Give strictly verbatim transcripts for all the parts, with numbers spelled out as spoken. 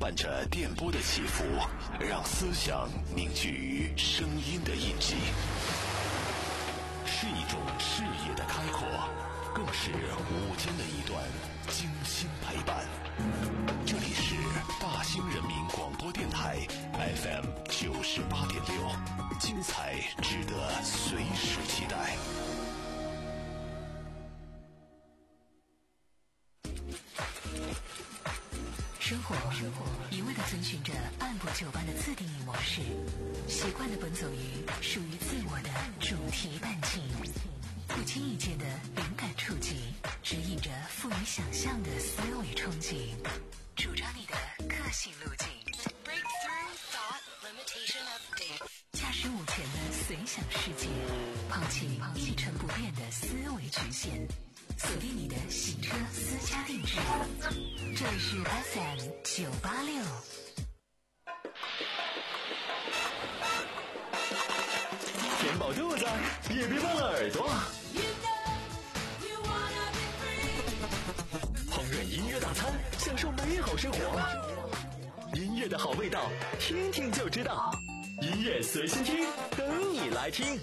伴着电波的起伏，让思想凝聚于声音的印记，是一种视野的开阔，更是午间的一段精心陪伴。这里是大兴人民广播电台 F M 九十八点六，精彩值得随时期待。 生活一味地遵循着按部就班的自定义模式，习惯地奔走于属于自我的主题伴境，不经意间的灵感触及，指引着富于想象的思维憧憬，主张你的个性路径。Breakthrough thought limitation update。驾驶午前的随想世界，抛弃一成不变的思维局限，锁定你的行车私家定制。这里是 F M 九八六。 填饱肚子，也别忘了耳朵。烹饪音乐大餐，享受美好生活。音乐的好味道，听听就知道。音乐随心听，等你来听。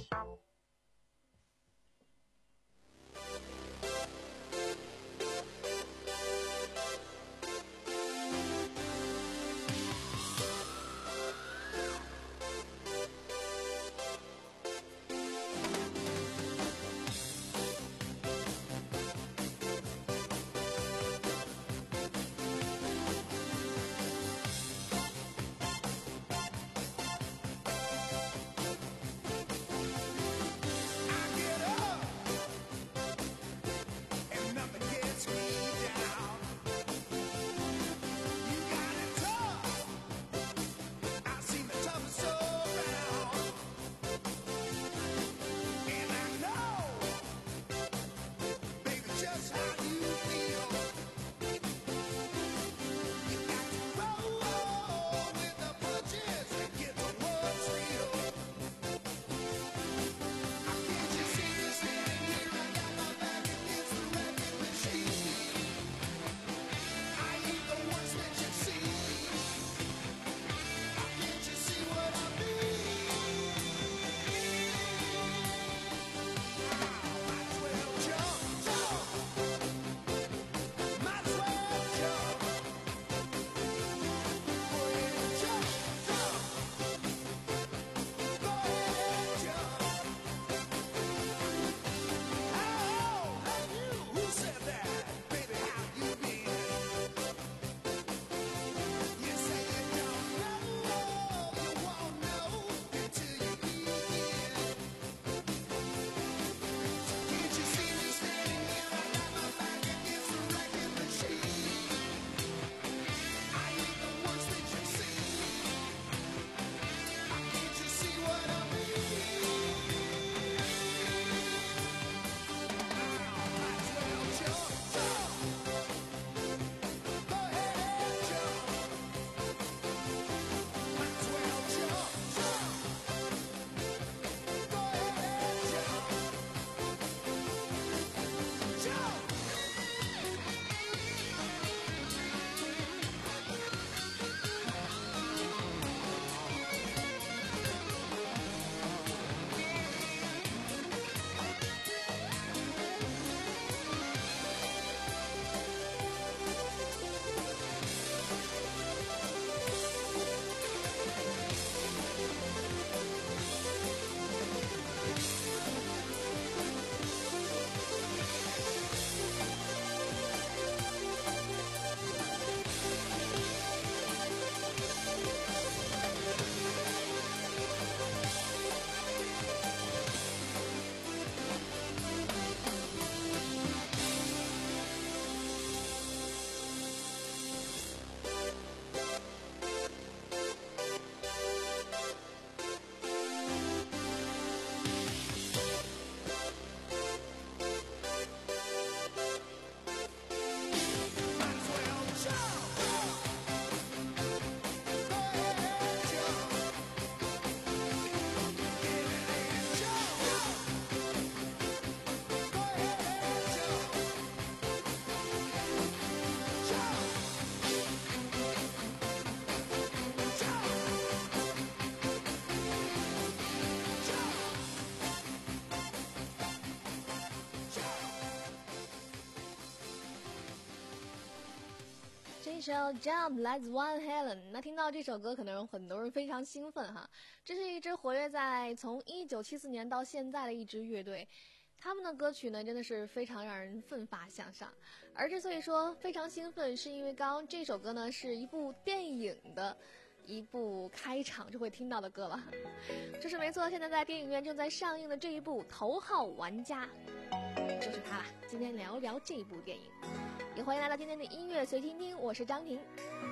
一首 Jump 来自 Van Halen。 那听到这首歌可能有很多人非常兴奋哈，这是一支活跃在从一九七四年到现在的一支乐队，他们的歌曲呢真的是非常让人奋发向上。而之所以说非常兴奋，是因为刚刚这首歌呢是一部电影的一部开场就会听到的歌了，这是没错，现在在电影院正在上映的这一部《头号玩家》就是它了。今天聊聊这部电影，也欢迎来到今天的音乐随听听，我是张婷。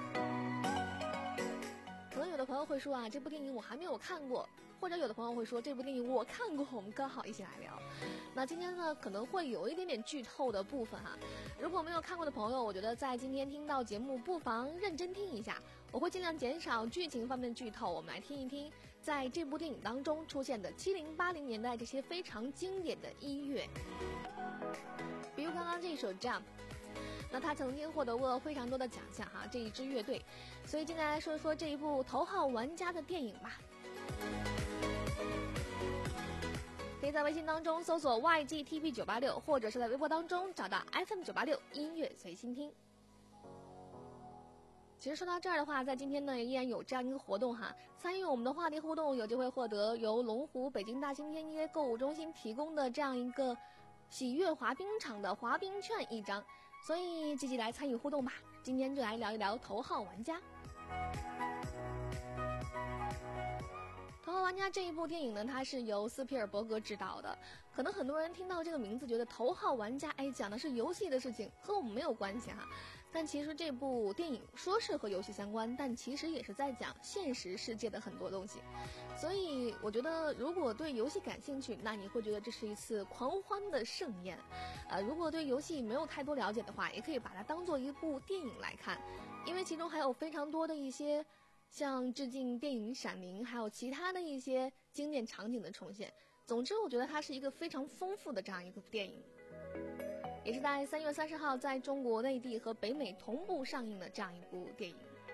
可能有的朋友会说啊，这部电影我还没有看过，或者有的朋友会说这部电影我看过，我们刚好一起来聊。那今天呢可能会有一点点剧透的部分哈，如果没有看过的朋友，我觉得在今天听到节目不妨认真听一下，我会尽量减少剧情方面的剧透，我们来听一听在这部电影当中出现的七零八零年代这些非常经典的音乐，比如刚刚这首 Jump， 那他曾经获得过非常多的奖项哈，这一支乐队。所以今天来说说这一部《头号玩家》的电影吧。可以在微信当中搜索 Y G T V 九八六， 或者是在微博当中找到 F M 九八六音乐随心听。其实说到这儿的话，在今天呢依然有这样一个活动哈，参与我们的话题互动有机会获得由龙湖北京大兴天街购物中心提供的这样一个喜悦滑冰场的滑冰券一张，所以积极来参与互动吧。今天就来聊一聊头号玩家。头号玩家这一部电影呢，它是由斯皮尔伯格执导的。可能很多人听到这个名字觉得头号玩家，哎，讲的是游戏的事情，和我们没有关系哈。但其实这部电影说是和游戏相关，但其实也是在讲现实世界的很多东西。所以我觉得如果对游戏感兴趣，那你会觉得这是一次狂欢的盛宴。呃，如果对游戏没有太多了解的话，也可以把它当做一部电影来看，因为其中还有非常多的一些像致敬电影《闪灵》还有其他的一些经典场景的重现。总之我觉得它是一个非常丰富的这样一部电影，也是在三月三十号在中国内地和北美同步上映的这样一部电影。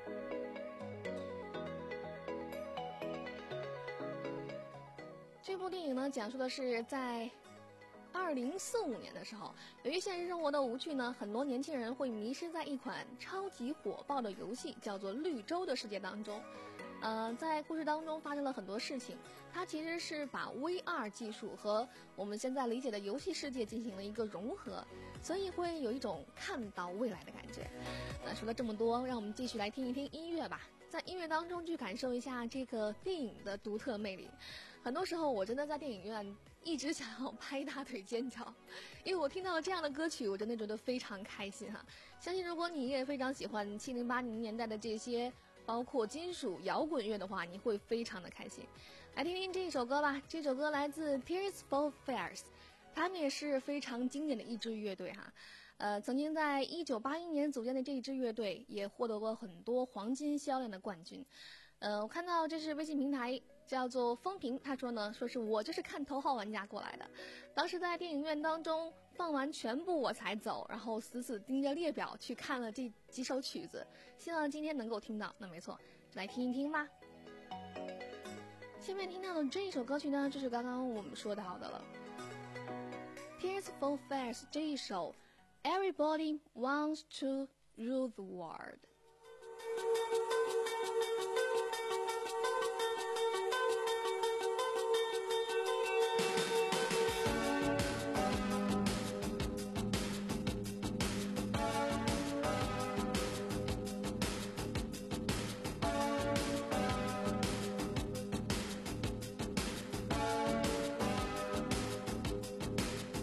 这部电影呢讲述的是在二零四五年的时候，由于现实生活的无趣呢，很多年轻人会迷失在一款超级火爆的游戏叫做绿洲的世界当中。呃，在故事当中发生了很多事情，它其实是把 V R 技术和我们现在理解的游戏世界进行了一个融合，所以会有一种看到未来的感觉。那说了这么多，让我们继续来听一听音乐吧，在音乐当中去感受一下这个电影的独特魅力。很多时候我真的在电影院一直想要拍大腿尖叫，因为我听到这样的歌曲我真的觉得非常开心哈。相信如果你也非常喜欢七零八零年代的这些包括金属摇滚乐的话，你会非常的开心。来听听这首歌吧，这首歌来自 Tears for Fears， 他们也是非常经典的一支乐队哈。呃，曾经在一九八一年组建的这一支乐队也获得过很多黄金销量的冠军。呃，我看到这是微信平台叫做风评，他说呢，说是我就是看头号玩家过来的，当时在电影院当中放完全部我才走，然后死死盯着列表去看了这几首曲子，希望今天能够听到。那没错，来听一听吧。下面听到的这一首歌曲呢，就是刚刚我们说到的了 Tears for Fears 这一首 Everybody Wants to Rule the World。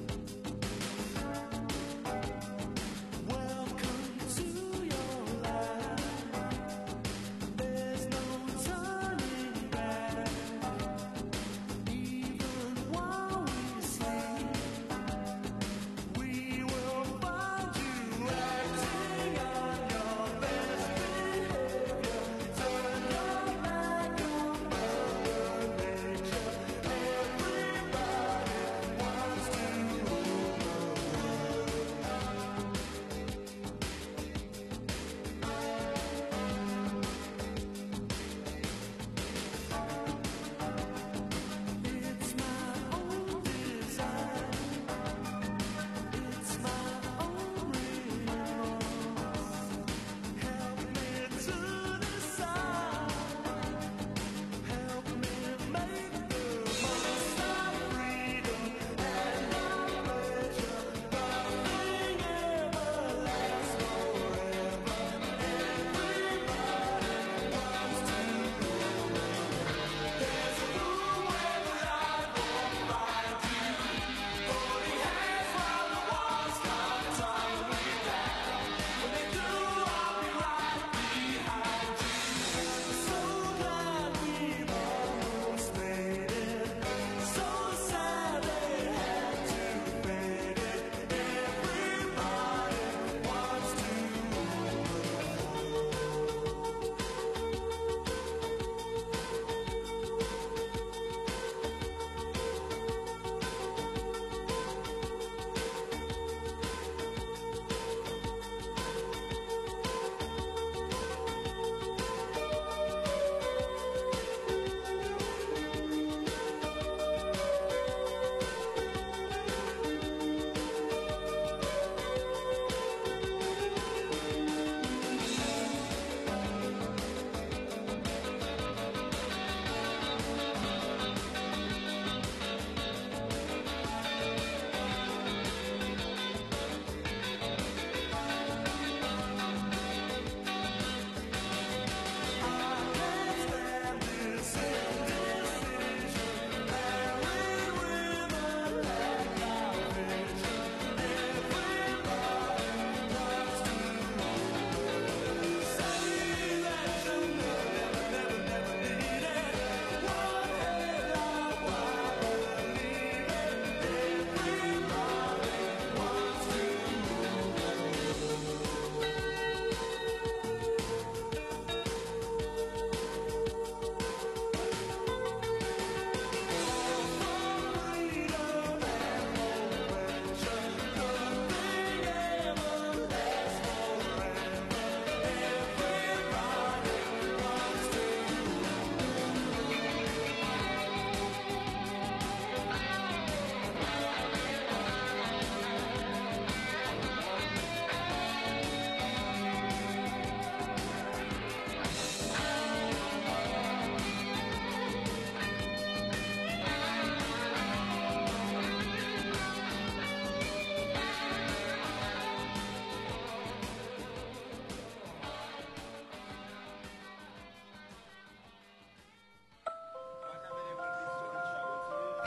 Welcome to your life.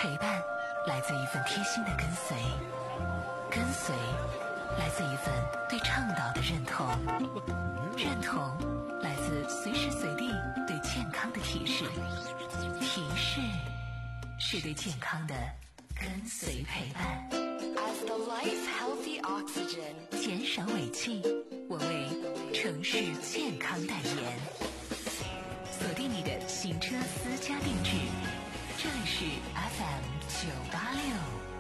陪伴来自一份贴心的跟随，跟随来自一份对倡导的认同，认同来自随时随地对健康的提示，提示是对健康的跟随陪伴。 As the life healthy oxygen， 减少尾气，我为城市健康代言。锁定你的行车私家定制，这里是 F M 九八六。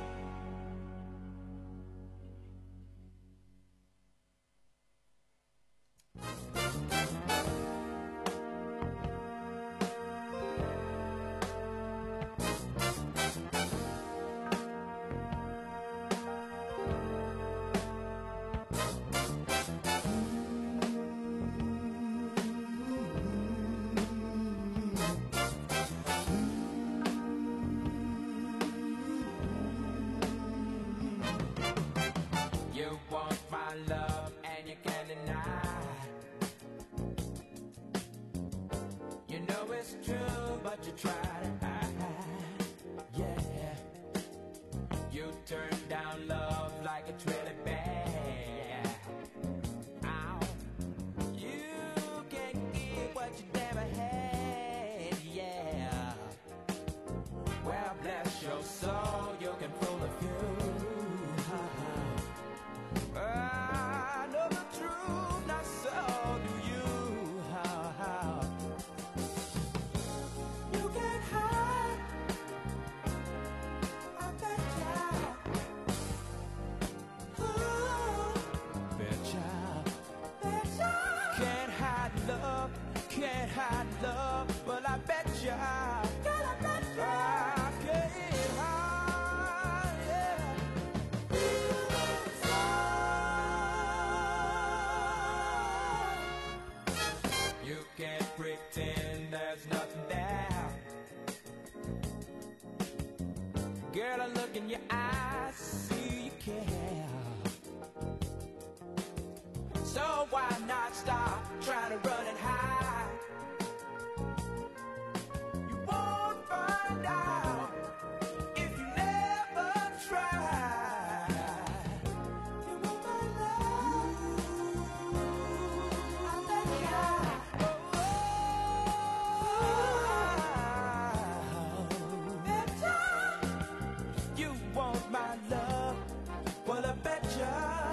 Girl, I look in your eyes, see you care. So why not stop trying to run and hide? You won't find out if you never try. You want my love, I'm that guy. Oh, oh, that time you want my love, well I betcha.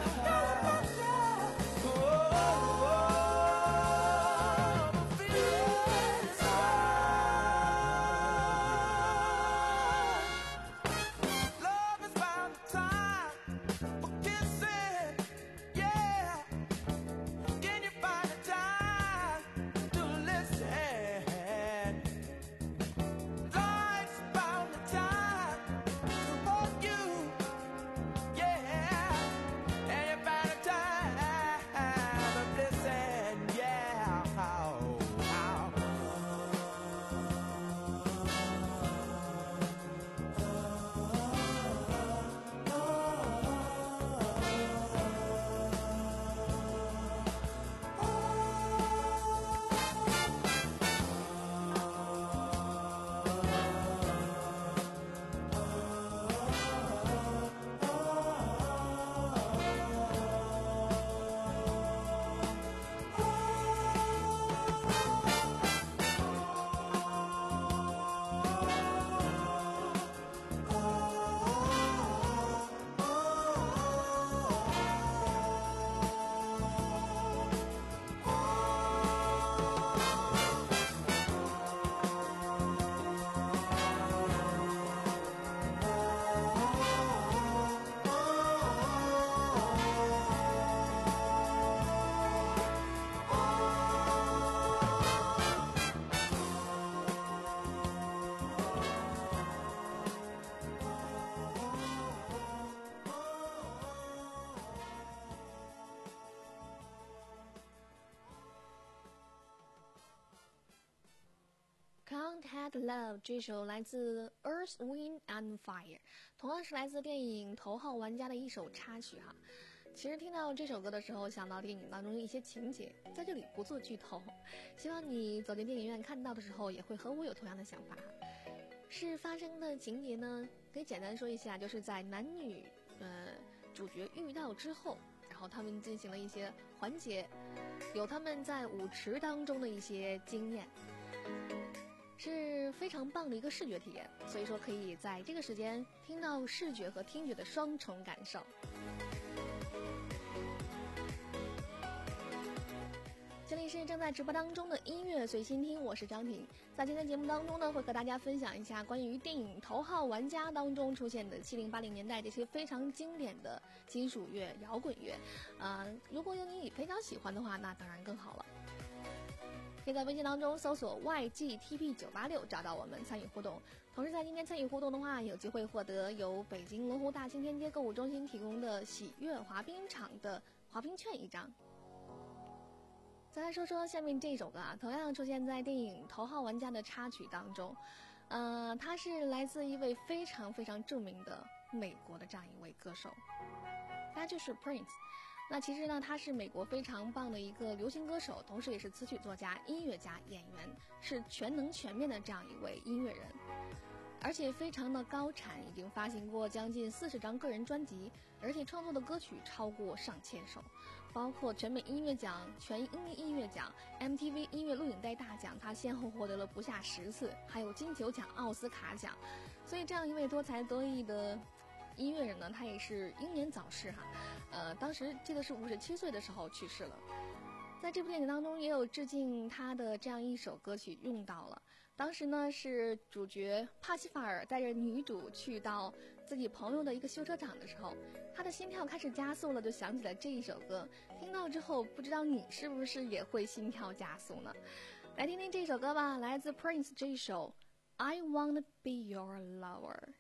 Can't Have Love 这首来自 Earth, Wind and Fire， 同样是来自电影《头号玩家》的一首插曲哈。其实听到这首歌的时候，想到电影当中的一些情节，在这里不做剧透，希望你走进电影院看到的时候，也会和我有同样的想法。 是发生的情节呢，可以简单说一下，就是在男女呃主角遇到之后，然后他们进行了一些环节，有他们在舞池当中的一些经验，是非常棒的一个视觉体验。所以说可以在这个时间听到视觉和听觉的双重感受。这里是正在直播当中的音乐随心听，我是张婷。在今天节目当中呢，会和大家分享一下关于电影《头号玩家》当中出现的七零八零年代这些非常经典的金属乐、摇滚乐。啊、呃，如果有你非常喜欢的话，那当然更好了。可以在微信当中搜索 Y G T P 九八六 找到我们参与互动。同时在今天参与互动的话，有机会获得由北京龙湖大兴天街购物中心提供的喜悦滑冰场的滑冰券一张。再来说说下面这首歌啊，同样出现在电影《头号玩家》的插曲当中，呃，它是来自一位非常非常著名的美国的这样一位歌手，他就是 Prince。那其实呢，他是美国非常棒的一个流行歌手，同时也是词曲作家、音乐家、演员，是全能全面的这样一位音乐人。而且非常的高产，已经发行过将近四十张个人专辑，而且创作的歌曲超过上千首，包括全美音乐奖、全英音乐奖、M T V 音乐录影带大奖，他先后获得了不下十次，还有金球奖、奥斯卡奖。所以这样一位多才多艺的音乐人呢，他也是英年早逝哈，呃，当时记得是五十七岁的时候去世了。在这部电影当中也有致敬他的这样一首歌曲用到了。当时呢是主角帕西法尔带着女主去到自己朋友的一个修车厂的时候，他的心跳开始加速了，就想起了这一首歌。听到之后，不知道你是不是也会心跳加速呢？来听听这首歌吧，来自 Prince 这一首 I Wanna Be Your Lover。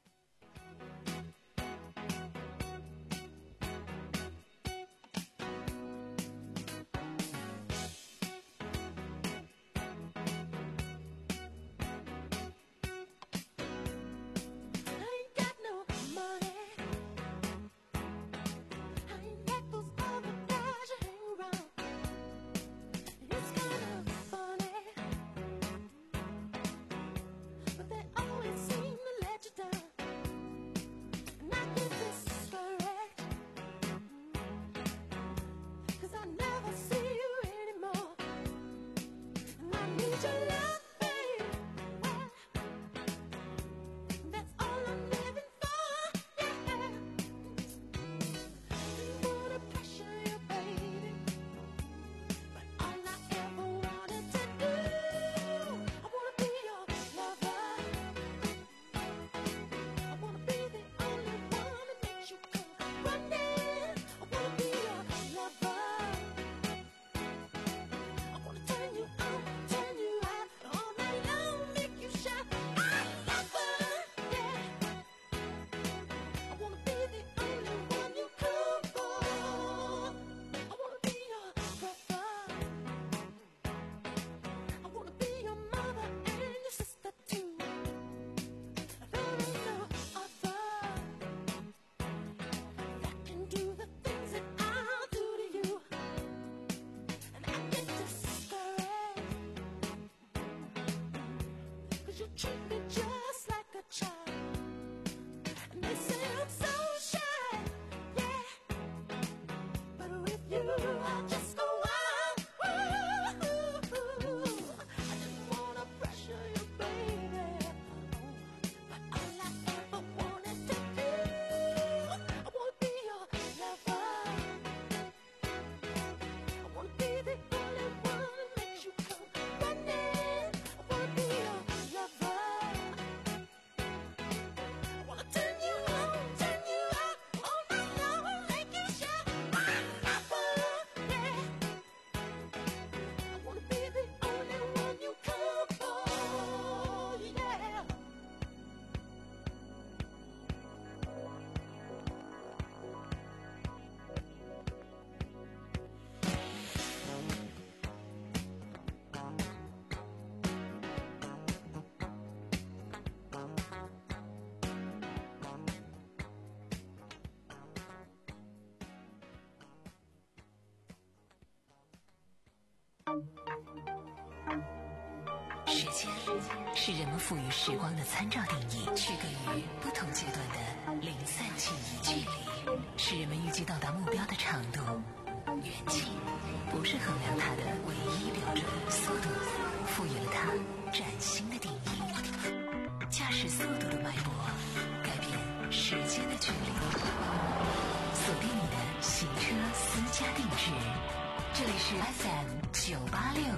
时间是人们赋予时光的参照定义，区隔于不同阶段的零散记忆。距离是人们预计到达目标的长度，远近不是衡量它的唯一标准，速度赋予了它崭新的定义。驾驶速度的脉搏改变时间的距离，锁定你的行车私家定制，这里是 F M 九八六。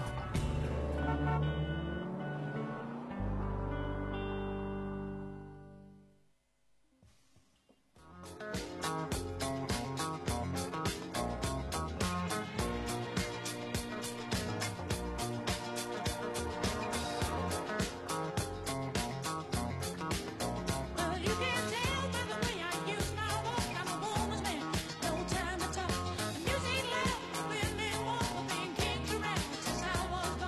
Music loud, with me, one thing, can't you rap? Since I was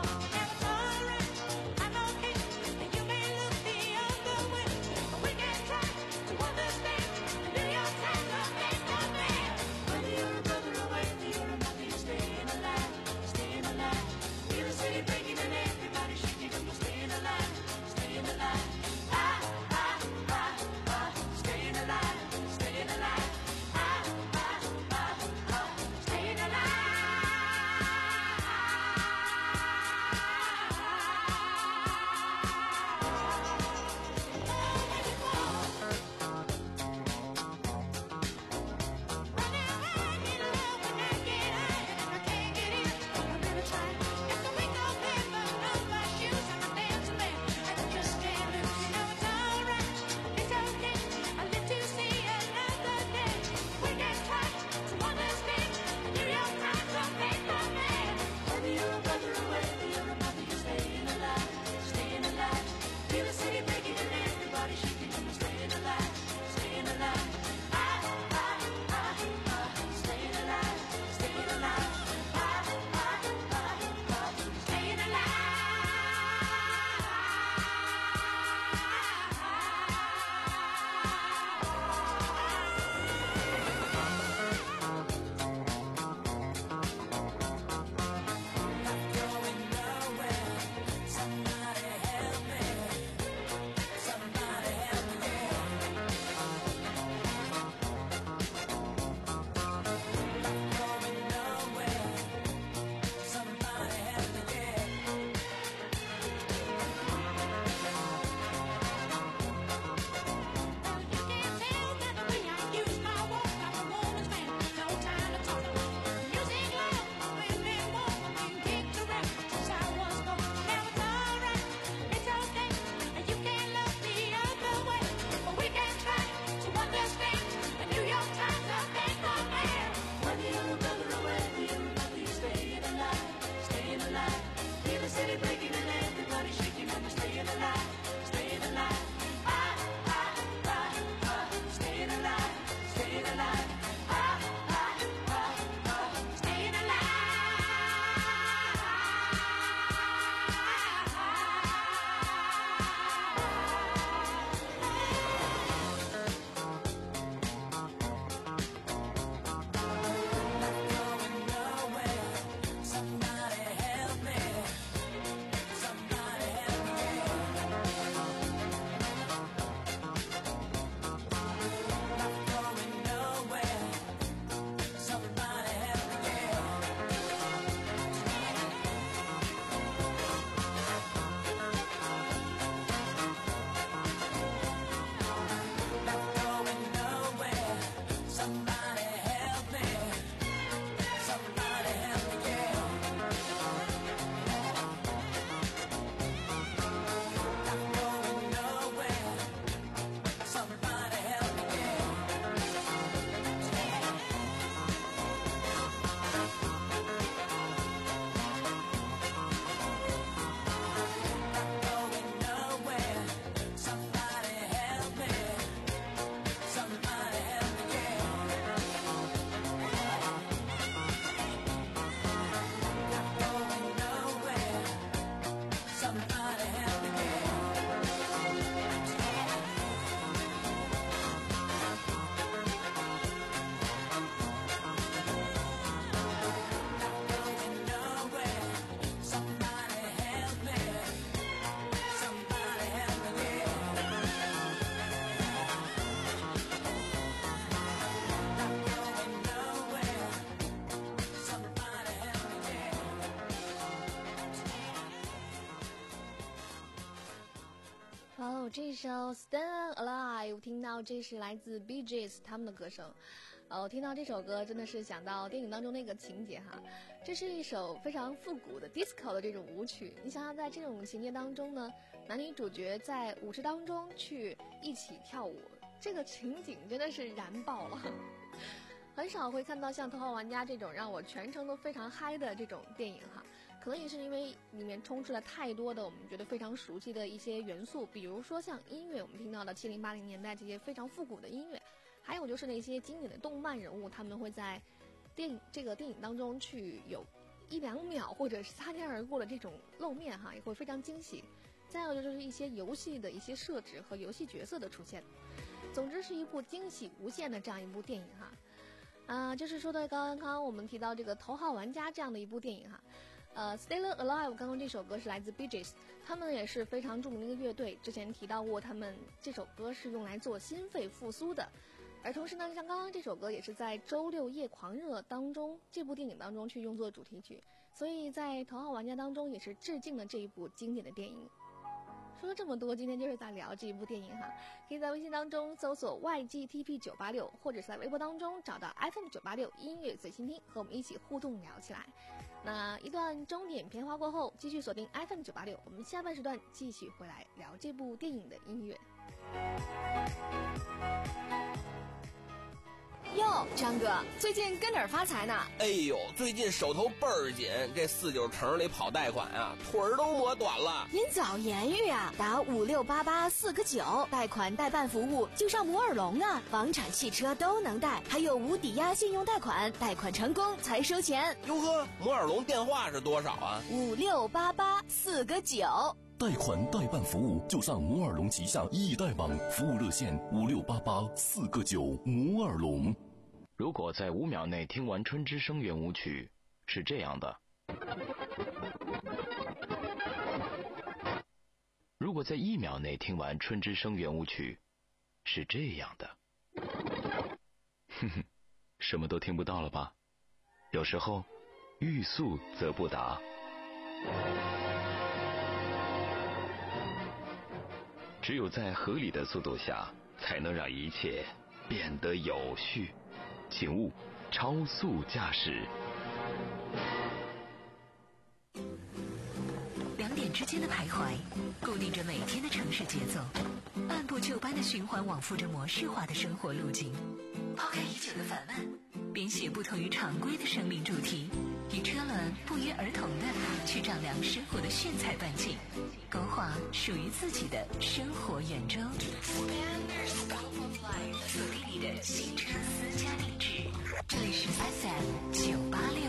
哦，这首 Stand Alive 听到这是来自 Bee Gees 他们的歌声。哦，听到这首歌真的是想到电影当中那个情节哈，这是一首非常复古的 disco 的这种舞曲。你想想在这种情节当中呢，男女主角在舞池当中去一起跳舞，这个情景真的是燃爆了。很少会看到像《头号玩家》这种让我全程都非常嗨的这种电影哈，可能也是因为里面充斥了太多的我们觉得非常熟悉的一些元素，比如说像音乐，我们听到的七零八零年代这些非常复古的音乐，还有就是那些经典的动漫人物，他们会在电影这个电影当中去有一两秒或者是擦肩而过的这种露面哈，也会非常惊喜。再有就是一些游戏的一些设置和游戏角色的出现，总之是一部惊喜无限的这样一部电影哈。啊、呃，就是说的刚刚我们提到这个《头号玩家》这样的一部电影哈，呃 ，Stay Alive 刚刚这首歌是来自 Bee Gees， 他们也是非常著名的一个乐队，之前提到过他们这首歌是用来做心肺复苏的。而同时呢，像刚刚这首歌也是在《周六夜狂热》当中这部电影当中去用作主题曲，所以在《头号玩家》当中也是致敬了这一部经典的电影。说了这么多，今天就是在聊这一部电影哈，可以在微信当中搜索 Y G T P 九八六，或者是在微博当中找到 F M 九八六音乐随心听，和我们一起互动聊起来。那一段钟点片花过后，继续锁定 F M 九八六，我们下半时段继续回来聊这部电影的音乐。 哟，张哥，最近跟哪儿发财呢？ 哎呦，最近手头倍儿紧，这四九城里跑贷款啊，腿儿都磨短了。 您早言语啊，打五六八八四个九，贷款代办服务就上摩尔龙啊，房产、汽车都能贷，还有无抵押信用贷款，贷款成功才收钱。 哟呵，摩尔龙电话是多少啊？ 五六八八四个九。 贷款代办服务就上摩尔龙旗下易贷网，服务热线五六八八四个九。摩尔龙。 如果在五秒内听完春之声圆舞曲，是这样的；如果在一秒内听完春之声圆舞曲，是这样的。哼哼，什么都听不到了吧？有时候，欲速则不达。只有在合理的速度下，才能让一切变得有序。请勿超速驾驶。 两点之间的徘徊，固定着每天的城市节奏，按部就班的循环往复着模式化的生活路径。抛开已久的烦闷，编写不同于常规的生命主题，与车轮不约而同的去丈量生活的炫彩半径，勾画属于自己的生活圆周。锁定你的新车私家定制，这里是 F M 九八六。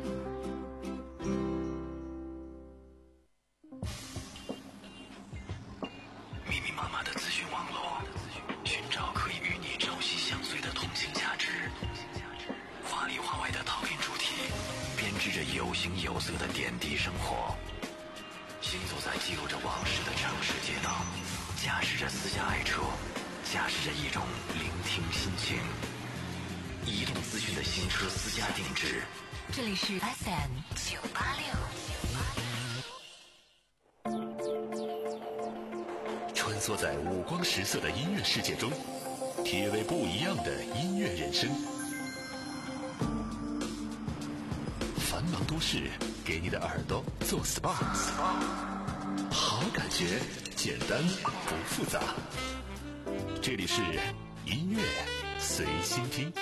密密麻麻的资讯网络，寻找可以与你朝夕相随的通信价值。华里华外的套印主题，编织着有形有色的点滴生活。行走在记录着往事的城市街道，驾驶着私家爱车，驾驶着一种聆听心情。移动资讯的新车私家定制， 这里是 F M 九八六。 穿梭在五光十色的音乐世界中，体味不一样的音乐人生。繁忙都市给你的耳朵做 S P A， 好感觉简单不复杂。这里是音乐随心听。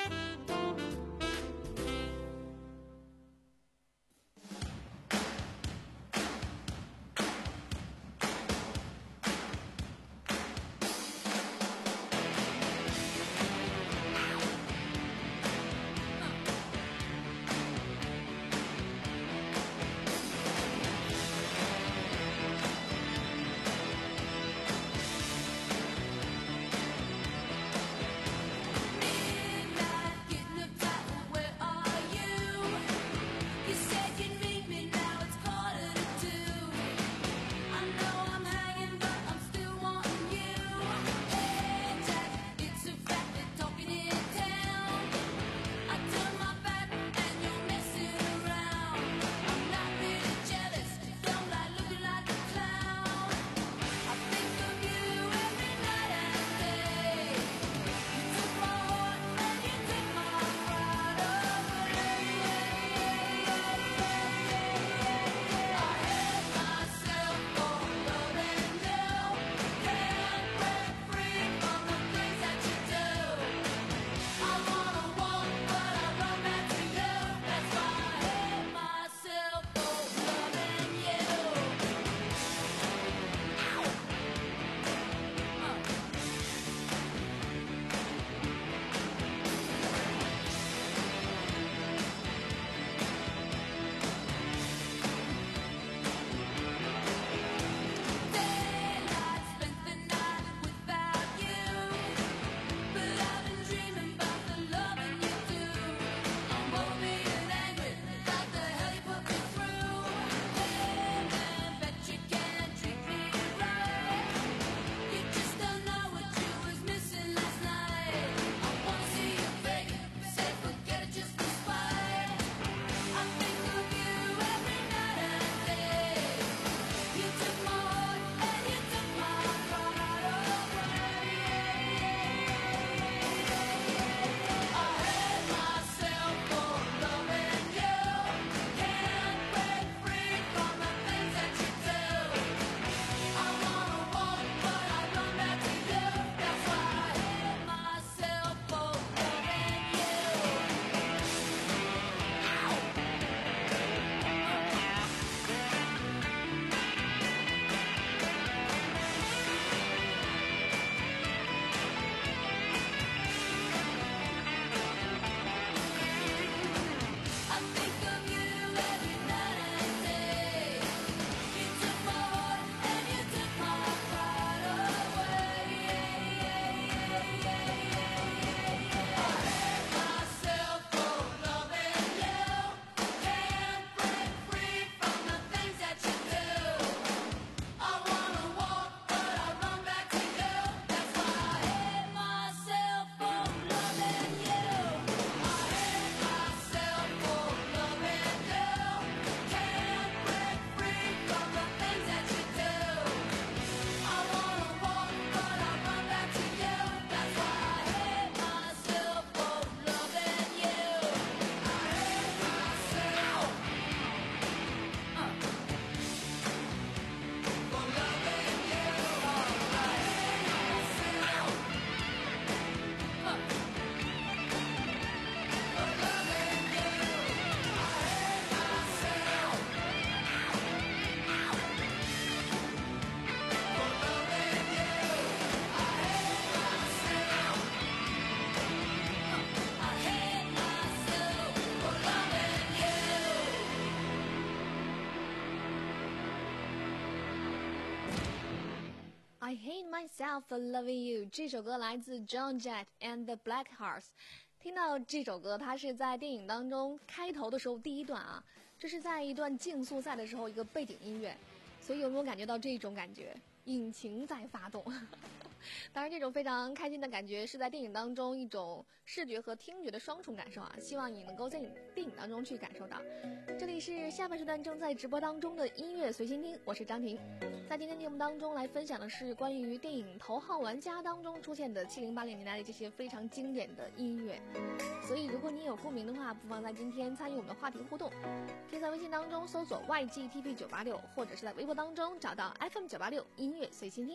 I Hate Myself for Loving You 这首歌来自 John Jett and the Blackhearts。 听到这首歌，它是在电影当中开头的时候第一段啊，这是在一段竞速赛的时候一个背景音乐，所以有没有感觉到这种感觉？引擎在发动。当然这种非常开心的感觉是在电影当中一种视觉和听觉的双重感受啊，希望你能够在电影当中去感受到。这里是下半时段正在直播当中的音乐随心听，我是张婷。在今天节目当中来分享的是关于电影《头号玩家》当中出现的七零八零年代的这些非常经典的音乐，所以如果你有共鸣的话，不妨在今天参与我们的话题互动，可以在微信当中搜索 Y G T P 九八六， 或者是在微博当中找到 F M 九八六音乐随心听，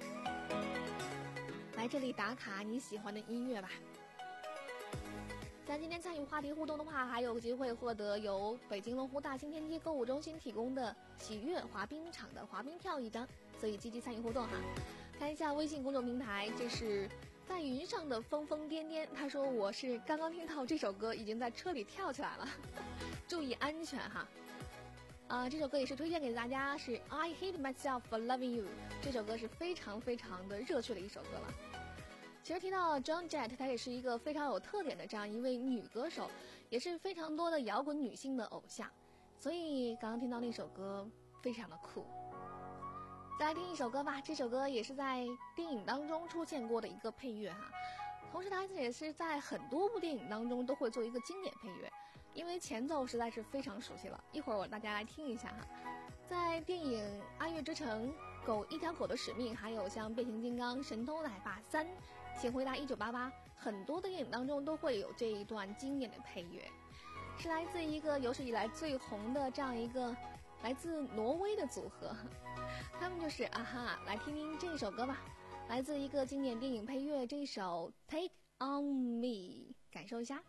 来这里打卡你喜欢的音乐吧。在今天参与话题互动的话，还有机会获得由北京龙湖大兴天阶购物中心提供的喜悦滑冰场的滑冰票一张，所以积极参与互动哈。看一下微信公众平台，这是在云上的疯疯癫癫，他说我是刚刚听到这首歌，已经在车里跳起来了，注意安全哈。啊、呃，这首歌也是推荐给大家，是 I Hate Myself for Loving You， 这首歌是非常非常的热血的一首歌了。其实提到 John Jett， 她也是一个非常有特点的这样一位女歌手，也是非常多的摇滚女性的偶像，所以刚刚听到那首歌非常的酷。再来听一首歌吧，这首歌也是在电影当中出现过的一个配乐哈，同时它也是在很多部电影当中都会做一个经典配乐，因为前奏实在是非常熟悉了，一会儿我大家来听一下哈。在电影《爱乐之城》、狗一条狗的使命，还有像变形金刚、神偷奶爸三、请回答一九八八，很多的电影当中都会有这一段经典的配乐，是来自一个有史以来最红的这样一个来自挪威的组合，他们就是啊哈。来听听这首歌吧，来自一个经典电影配乐，这首 Take on Me， 感受一下。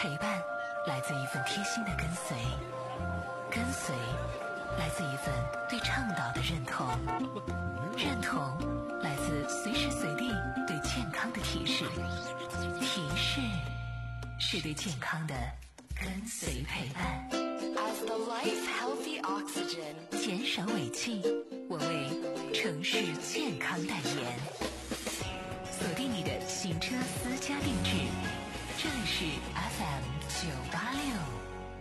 陪伴来自一份贴心的跟随，跟随来自一份对倡导的认同，认同来自随时随地对健康的提示，提示是对健康的跟随陪伴。 As the life healthy oxygen， 减少尾气，我为城市健康代言。锁定你的行车私家定制，这里是 F M 九八六。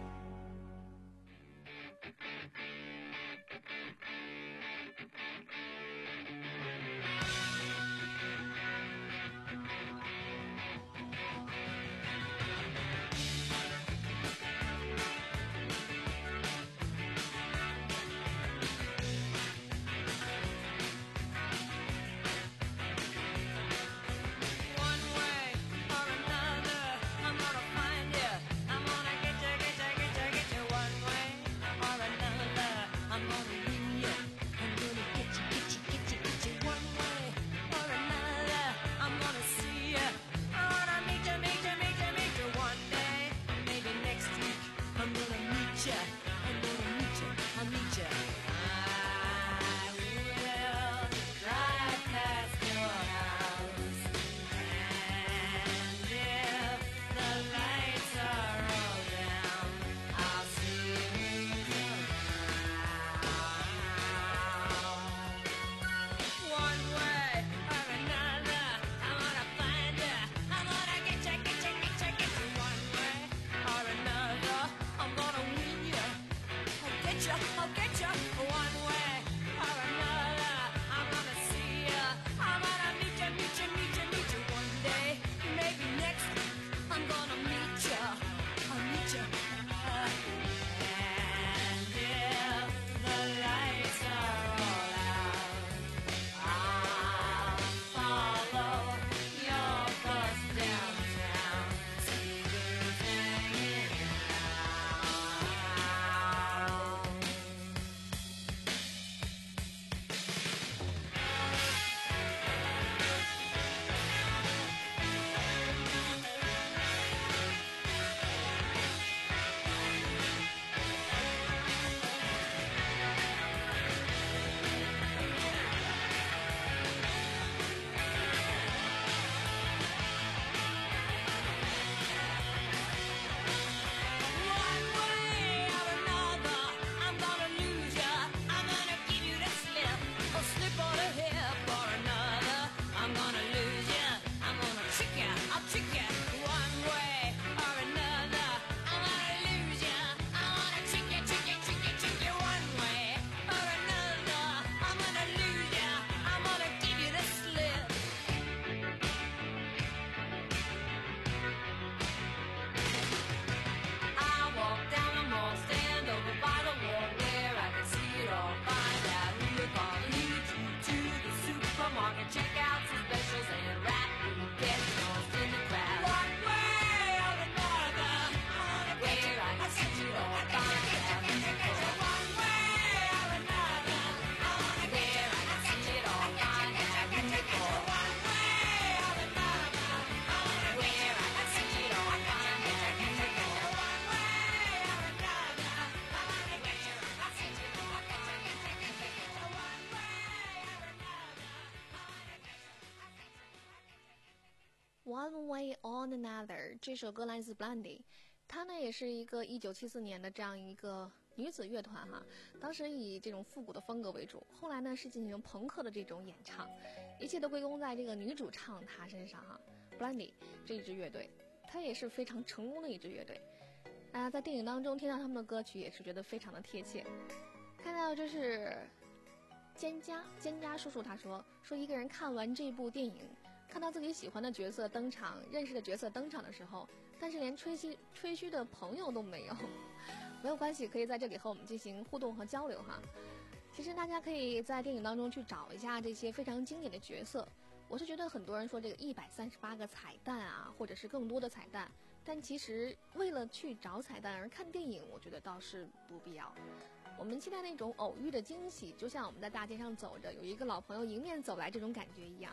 One Way or Another 这首歌来自 Blondie， 她呢也是一个一九七四年的这样一个女子乐团哈，当时以这种复古的风格为主，后来呢是进行朋克的这种演唱，一切都归功在这个女主唱她身上哈。Blondie 这一支乐队，她也是非常成功的一支乐队啊，在电影当中听到他们的歌曲也是觉得非常的贴切。看到这是蒹葭蒹葭叔叔他说说一个人看完这部电影，看到自己喜欢的角色登场，认识的角色登场的时候，但是连吹嘘吹嘘的朋友都没有。没有关系，可以在这里和我们进行互动和交流哈。其实大家可以在电影当中去找一下这些非常经典的角色。我是觉得很多人说这个一百三十八个彩蛋啊，或者是更多的彩蛋，但其实为了去找彩蛋而看电影，我觉得倒是不必要。我们期待那种偶遇的惊喜，就像我们在大街上走着，有一个老朋友迎面走来这种感觉一样。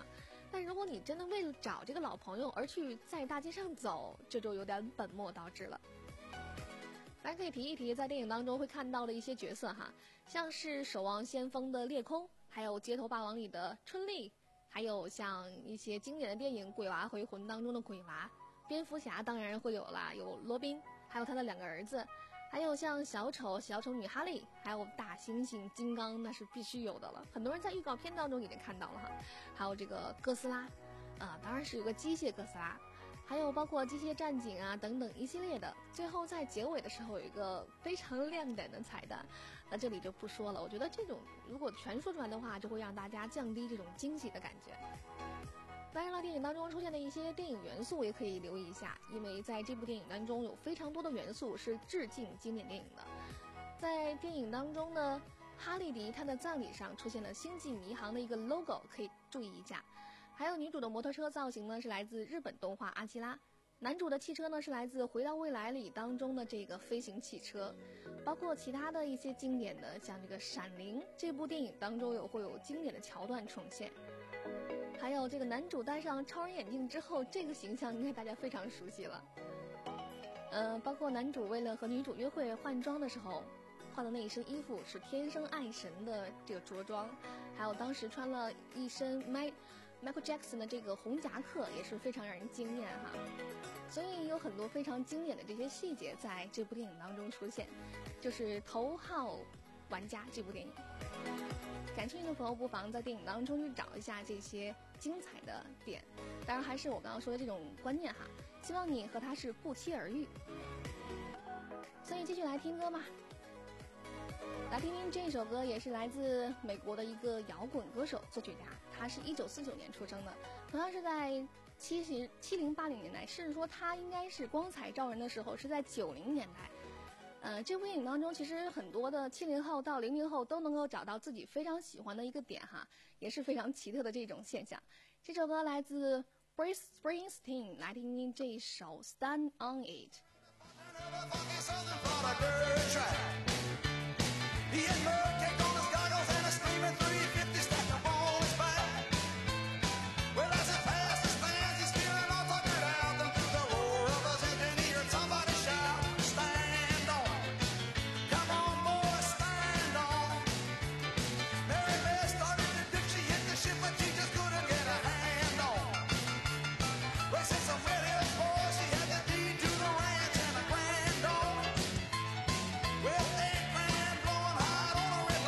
但如果你真的为了找这个老朋友而去在大街上走，这就有点本末倒置了。咱可以提一提在电影当中会看到的一些角色哈，像是《守望先锋》的裂空，还有《街头霸王》里的春丽，还有像一些经典的电影《鬼娃回魂》当中的鬼娃，蝙蝠侠当然会有啦，有罗宾，还有他的两个儿子，还有像小丑、小丑女哈利，还有大猩猩金刚，那是必须有的了。很多人在预告片当中已经看到了哈，还有这个哥斯拉，啊、呃，当然是有个机械哥斯拉。还有包括机械战警啊等等一系列的，最后在结尾的时候有一个非常亮点的彩蛋，那这里就不说了。我觉得这种如果全说出来的话，就会让大家降低这种惊喜的感觉。当然了，电影当中出现的一些电影元素也可以留意一下，因为在这部电影当中有非常多的元素是致敬经典电影的。在电影当中呢，哈利迪他的葬礼上出现了星际迷航的一个 logo， 可以注意一下。还有女主的摩托车造型呢是来自日本动画阿基拉，男主的汽车呢是来自《回到未来》里当中的这个飞行汽车，包括其他的一些经典的，像这个《闪灵》这部电影当中有会有经典的桥段重现。还有这个男主戴上超人眼镜之后，这个形象应该大家非常熟悉了。呃，包括男主为了和女主约会换装的时候，换的那一身衣服是天生爱神的这个着装，还有当时穿了一身 My Michael Jackson 的这个红夹克也是非常让人惊艳哈，所以有很多非常经典的这些细节在这部电影当中出现，就是头号玩家这部电影。感兴趣的朋友不妨在电影当中去找一下这些精彩的点，当然还是我刚刚说的这种观念哈，希望你和他是不期而遇。所以继续来听歌吧，来听听这首歌，也是来自美国的一个摇滚歌手、作曲家，他是一九四九年出生的，同样是在七十七零八零年代，甚至说他应该是光彩照人的时候是在九零年代。呃，这部电影当中，其实很多的七零后到零零后都能够找到自己非常喜欢的一个点哈，也是非常奇特的这种现象。这首歌来自 Bruce Springsteen， 来听听这首 Stand on It。 Well, they ran blowing hot on a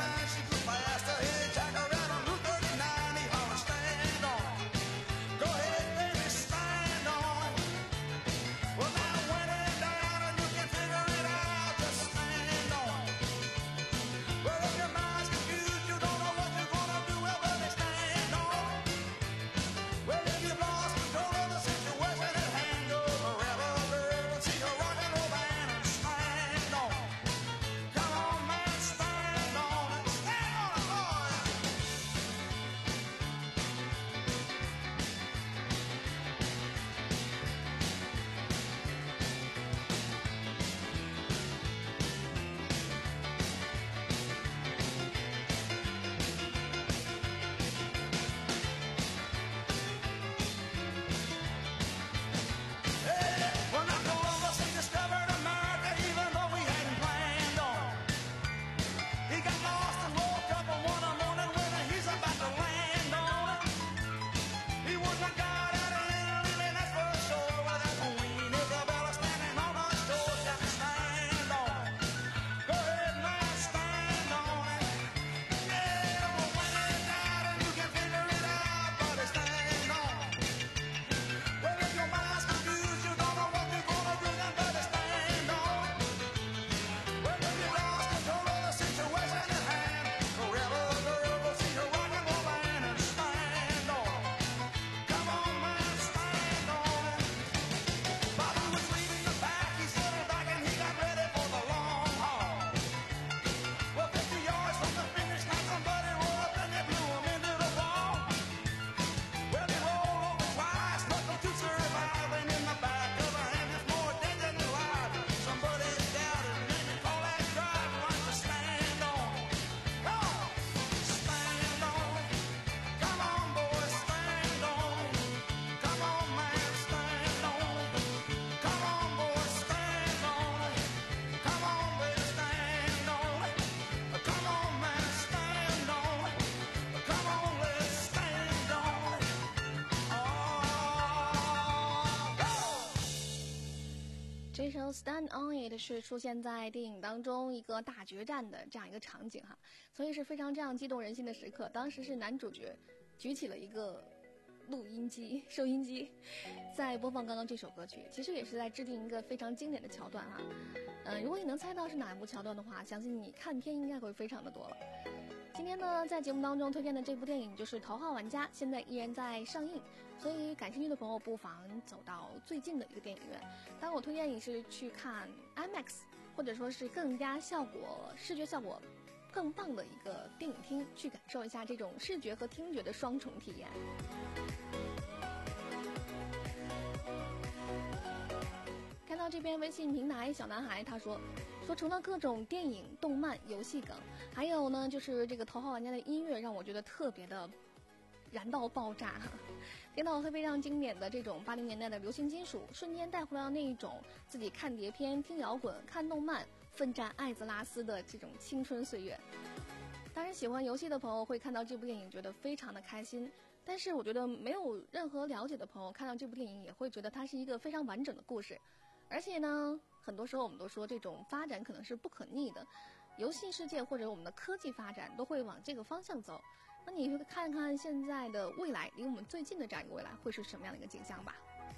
Stand on It 是出现在电影当中一个大决战的这样一个场景哈，所以是非常这样激动人心的时刻。当时是男主角举起了一个录音机、收音机，在播放刚刚这首歌曲，其实也是在制定一个非常经典的桥段哈。嗯、呃，如果你能猜到是哪一部桥段的话，相信你看片应该会非常的多了。今天呢，在节目当中推荐的这部电影就是《头号玩家》，现在依然在上映，所以感兴趣的朋友不妨走到最近的一个电影院。当然，我推荐你是去看 IMAX， 或者说是更加效果、视觉效果更棒的一个电影厅，去感受一下这种视觉和听觉的双重体验。看到这边微信平台小男孩他说说除了各种电影、动漫、游戏梗，还有呢就是这个头号玩家的音乐让我觉得特别的燃到爆炸，听到非常经典的这种八零年代的流行金属，瞬间带回到那一种自己看碟片、听摇滚、看动漫、奋战艾泽拉斯的这种青春岁月。当然喜欢游戏的朋友会看到这部电影觉得非常的开心，但是我觉得没有任何了解的朋友看到这部电影也会觉得它是一个非常完整的故事。而且呢，很多时候我们都说这种发展可能是不可逆的，游戏世界或者我们的科技发展都会往这个方向走。那你会看看现在的未来，离我们最近的这样一个未来会是什么样的一个景象吧。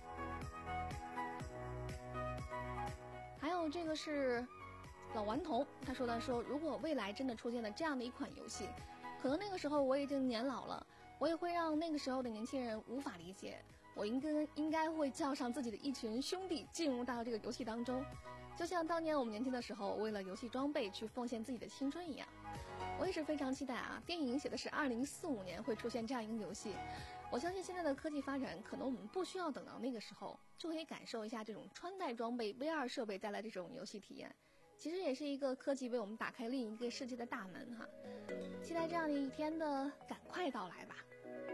还有这个是老顽童，他说的说，如果未来真的出现了这样的一款游戏，可能那个时候我已经年老了，我也会让那个时候的年轻人无法理解，我应该应该会叫上自己的一群兄弟进入到这个游戏当中，就像当年我们年轻的时候为了游戏装备去奉献自己的青春一样。我也是非常期待啊，电影写的是二零四五年会出现这样一个游戏，我相信现在的科技发展可能我们不需要等到那个时候就可以感受一下这种穿戴装备 V R 设备带来这种游戏体验，其实也是一个科技为我们打开另一个世界的大门哈，期待这样的一天的赶快到来吧。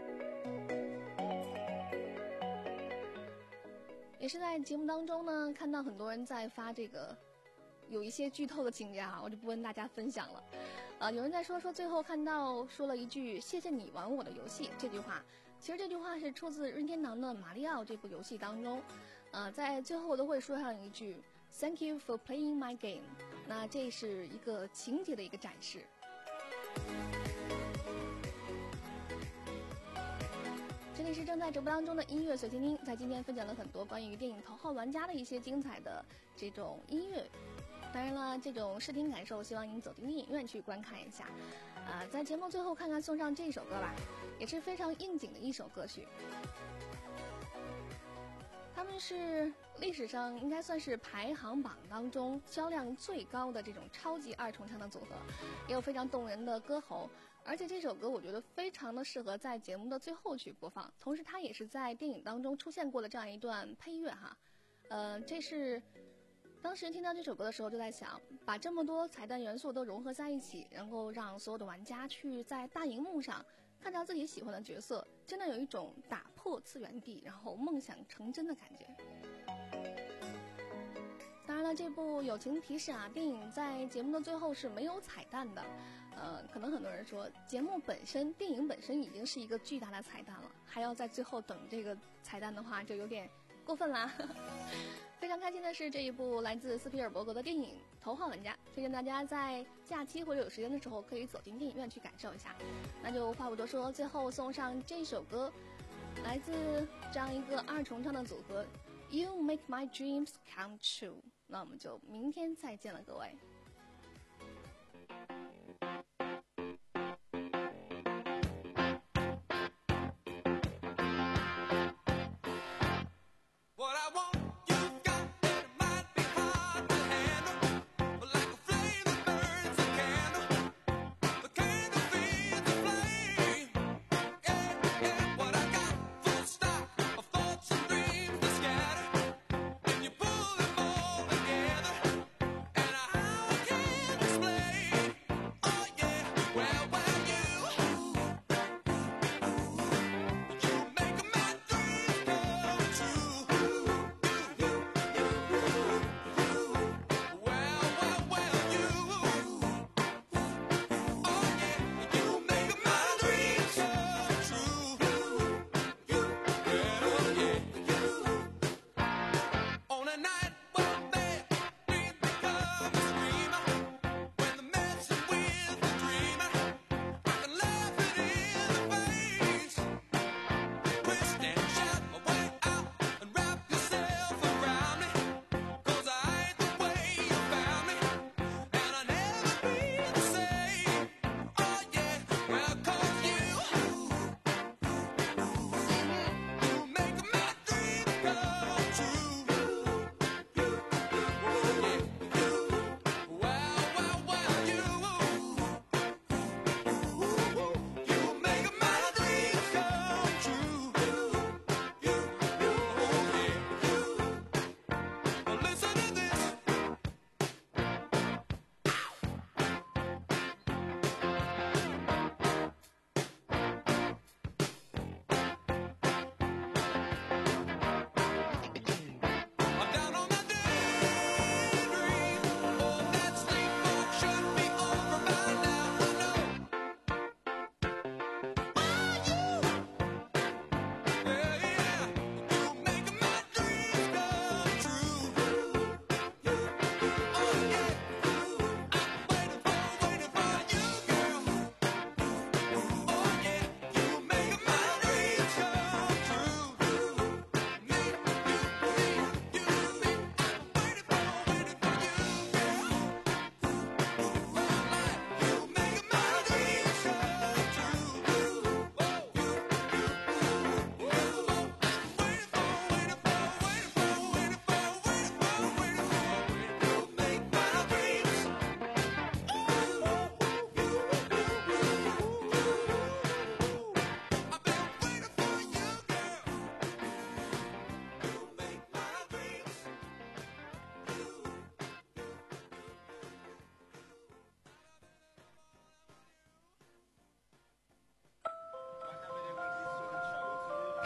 也是在节目当中呢，看到很多人在发这个有一些剧透的情节啊，我就不跟大家分享了。呃，有人在说说最后看到说了一句谢谢你玩我的游戏这句话，其实这句话是出自任天堂的马里奥这部游戏当中，呃，在最后都会说上一句 Thank you for playing my game， 那这是一个情节的一个展示。这里是正在直播当中的音乐随心听，在今天分享了很多关于电影《头号玩家》的一些精彩的这种音乐。当然了，这种视听感受，希望您走进电影院去观看一下。啊、呃，在节目最后看看送上这首歌吧，也是非常应景的一首歌曲。他们是历史上应该算是排行榜当中销量最高的这种超级二重唱的组合，也有非常动人的歌喉。而且这首歌我觉得非常的适合在节目的最后去播放，同时它也是在电影当中出现过的这样一段配乐哈。呃，这是当时听到这首歌的时候就在想，把这么多彩蛋元素都融合在一起，然后让所有的玩家去在大荧幕上看到自己喜欢的角色，真的有一种打破次元壁，然后梦想成真的感觉。当然了，这部友情提示啊，电影在节目的最后是没有彩蛋的。呃，可能很多人说，节目本身、电影本身已经是一个巨大的彩蛋了，还要在最后等这个彩蛋的话，就有点过分啦。非常开心的是，这一部来自斯皮尔伯格的电影《头号玩家》，推荐大家在假期或者有时间的时候可以走进电影院去感受一下。那就话不多说，最后送上这首歌，来自这样一个二重唱的组合 You Make My Dreams Come True。那我们就明天再见了，各位。 And I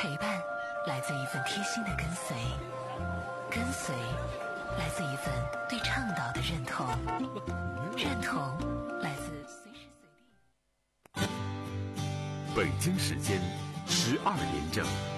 陪伴来自一份贴心的跟随，跟随来自一份对倡导的认同，认同来自随时随地。 北京时间十二点整。